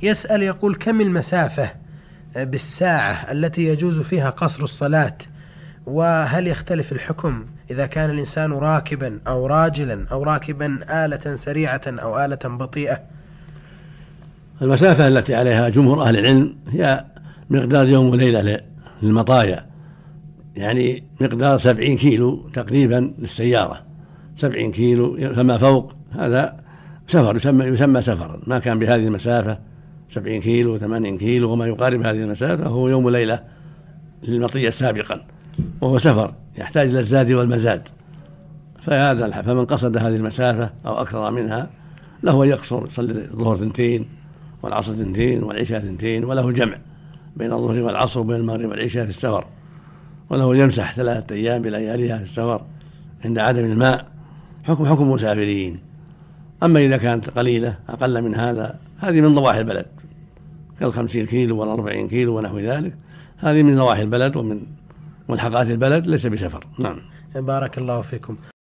يسأل يقول: كم المسافة بالساعة التي يجوز فيها قصر الصلاة؟ وهل يختلف الحكم إذا كان الإنسان راكبا أو راجلا أو راكبا آلة سريعة أو آلة بطيئة؟ المسافة التي عليها جمهور أهل العلم هي مقدار يوم وليلة للمطايا، يعني مقدار 70 كيلو تقريبا للسيارة. 70 كيلو فما فوق هذا سفر، يسمى سفرا. ما كان بهذه المسافة 70 كيلو 80 كيلو وما يقارب هذه المسافة هو يوم وليلة للمطية سابقا، وهو سفر يحتاج إلى الزاد والمزاد. فمن قصد هذه المسافة أو أكثر منها له يقصر، يصلي الظهر 2 والعصر 2 والعشاء 2، وله الجمع بين الظهر والعصر وبين المغرب والعشاء في السفر، وله يمسح 3 أيام بلياليها في السفر عند عدم الماء، حكم مسافرين. أما إذا كانت قليلة أقل من هذا، هذه من ضواحي البلد كال50 كيلو وال40 كيلو ونحو ذلك، هذه من ضواحي البلد ومن ملحقات البلد، ليس بسفر. نعم. بارك الله فيكم.